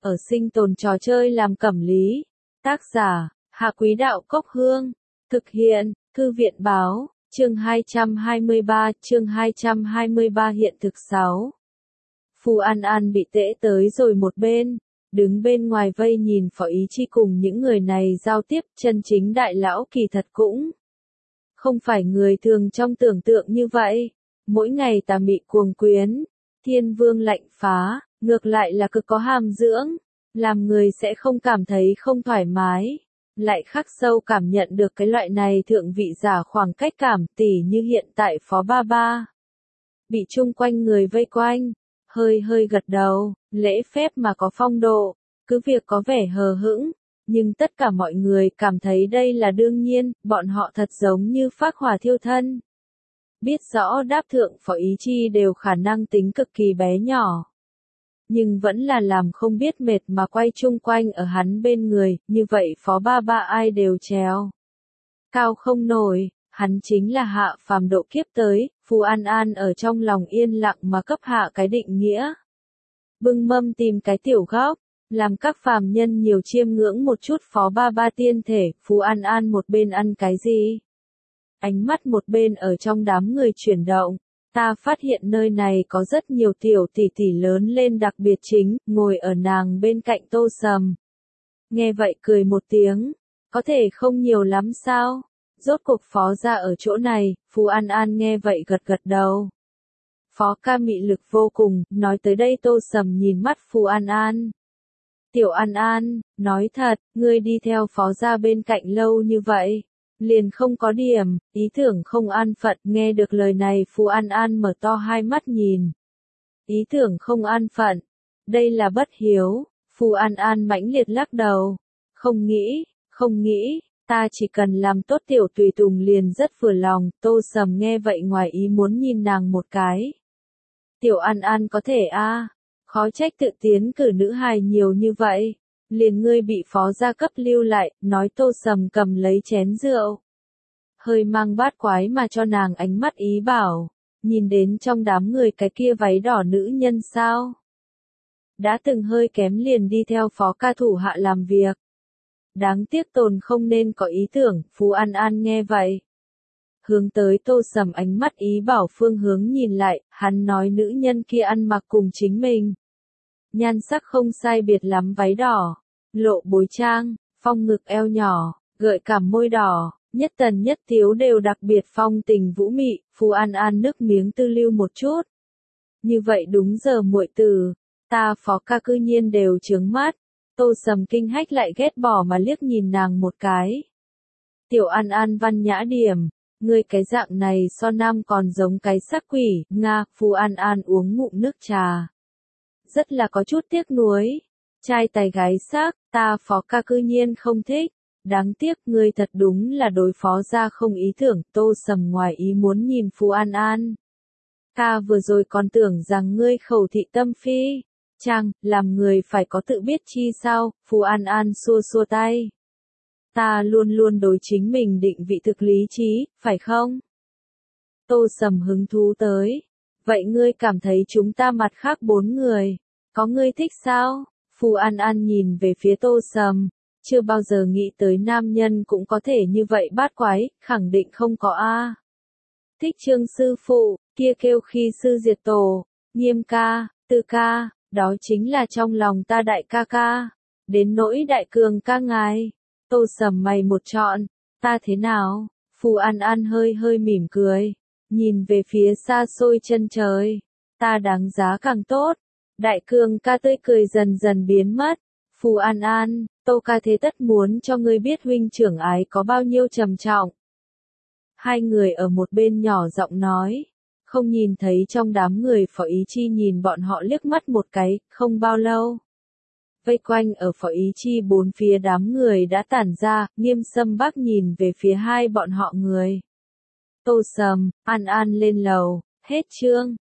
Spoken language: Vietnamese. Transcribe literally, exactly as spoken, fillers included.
ở sinh tồn trò chơi làm cẩm lý. Tác giả, Hạ Quý Đạo Cốc Hương. Thực hiện, Thư viện Báo, chương hai trăm hai mươi ba, chương hai trăm hai mươi ba hiện thực sáu. Phù An An bị tễ tới rồi một bên, đứng bên ngoài vây nhìn Phó Ý Chi cùng những người này giao tiếp. Chân chính đại lão kỳ thật cũng không phải người thường trong tưởng tượng như vậy. Mỗi ngày tà mị cuồng quyến, thiên vương lạnh phá, ngược lại là cực có hàm dưỡng, làm người sẽ không cảm thấy không thoải mái, lại khắc sâu cảm nhận được cái loại này thượng vị giả khoảng cách cảm, tỉ như hiện tại Phó Ba Ba. Bị chung quanh người vây quanh, hơi hơi gật đầu, lễ phép mà có phong độ, cứ việc có vẻ hờ hững, nhưng tất cả mọi người cảm thấy đây là đương nhiên, bọn họ thật giống như phác hỏa thiêu thân. Biết rõ đáp thượng Phó Ý Chi đều khả năng tính cực kỳ bé nhỏ, nhưng vẫn là làm không biết mệt mà quay chung quanh ở hắn bên người, như vậy Phó Ba Ba ai đều trèo cao không nổi, hắn chính là hạ phàm độ kiếp tới. Phù An An ở trong lòng yên lặng mà cấp hạ cái định nghĩa. Bưng mâm tìm cái tiểu góc, làm các phàm nhân nhiều chiêm ngưỡng một chút Phó Ba Ba tiên thể. Phù An An một bên ăn cái gì? Ánh mắt một bên ở trong đám người chuyển động. Ta phát hiện nơi này có rất nhiều tiểu tỷ tỷ lớn lên, đặc biệt chính, ngồi ở nàng bên cạnh Tô Sầm. Nghe vậy cười một tiếng, có thể không nhiều lắm sao? Rốt cuộc Phó gia ở chỗ này. Phù An An nghe vậy gật gật đầu. Phó ca mị lực vô cùng, nói tới đây Tô Sầm nhìn mắt Phù An An. Tiểu An An, nói thật, ngươi đi theo Phó gia bên cạnh lâu như vậy, liền không có điểm, ý tưởng không an phận. Nghe được lời này Phù An An mở to hai mắt nhìn. Ý tưởng không an phận, đây là bất hiếu. Phù An An mãnh liệt lắc đầu. Không nghĩ, không nghĩ, ta chỉ cần làm tốt tiểu tùy tùng liền rất vừa lòng. Tô Sầm nghe vậy ngoài ý muốn nhìn nàng một cái. Tiểu An An có thể a, à, khó trách tự tiến cử nữ hài nhiều như vậy. Liền ngươi bị Phó gia cấp lưu lại, nói. Tô Sầm cầm lấy chén rượu, hơi mang bát quái mà cho nàng ánh mắt ý bảo, nhìn đến trong đám người cái kia váy đỏ nữ nhân sao? Đã từng hơi kém liền đi theo Phó ca thủ hạ làm việc. Đáng tiếc tồn không nên có ý tưởng. Phù An An nghe vậy, hướng tới Tô Sầm ánh mắt ý bảo phương hướng nhìn lại. Hắn nói nữ nhân kia ăn mặc cùng chính mình, nhan sắc không sai biệt lắm, váy đỏ, lộ bối trang, phong ngực eo nhỏ, gợi cảm môi đỏ, nhất tần nhất tiếu đều đặc biệt phong tình vũ mị. Phù An An nước miếng tư lưu một chút. Như vậy đúng giờ muội tử, ta Phó ca cư nhiên đều trướng mắt. Tô Sầm kinh hách lại ghét bỏ mà liếc nhìn nàng một cái. Tiểu An An văn nhã điểm, ngươi cái dạng này so nam còn giống cái xác quỷ. Nga. Phù An An uống ngụm nước trà, rất là có chút tiếc nuối. Trai tài gái sắc, ta Phó ca cư nhiên không thích. Đáng tiếc, ngươi thật đúng là đối Phó gia không ý tưởng. Tô Sầm ngoài ý muốn nhìn Phù An An. Ta vừa rồi còn tưởng rằng ngươi khẩu thị tâm phi. Chàng, làm người phải có tự biết chi sao? Phù An An xua xua tay. Ta luôn luôn đối chính mình định vị thực lý trí, phải không? Tô Sầm hứng thú tới. Vậy ngươi cảm thấy chúng ta mặt khác bốn người, có ngươi thích sao? Phù An An nhìn về phía Tô Sầm, chưa bao giờ nghĩ tới nam nhân cũng có thể như vậy bát quái, khẳng định không có a. Thích Trương sư phụ, kia kêu khi sư diệt tổ, Nghiêm ca, Tư ca, đó chính là trong lòng ta đại ca ca. Đến nỗi đại cường ca ngài. Tô Sầm mày một trọn, ta thế nào? Phù An An hơi hơi mỉm cười, nhìn về phía xa xôi chân trời. Ta đáng giá càng tốt. Đại cường ca tươi cười dần dần biến mất. Phù An An, Tô ca thế tất muốn cho ngươi biết huynh trưởng ái có bao nhiêu trầm trọng. Hai người ở một bên nhỏ giọng nói, không nhìn thấy trong đám người. Phó Ý Chi nhìn bọn họ liếc mắt một cái. Không bao lâu, vây quanh ở Phó Ý Chi bốn phía đám người đã tản ra. Nghiêm Sâm Bắc nhìn về phía hai bọn họ người. Tô Sầm, An An lên lầu, hết chương.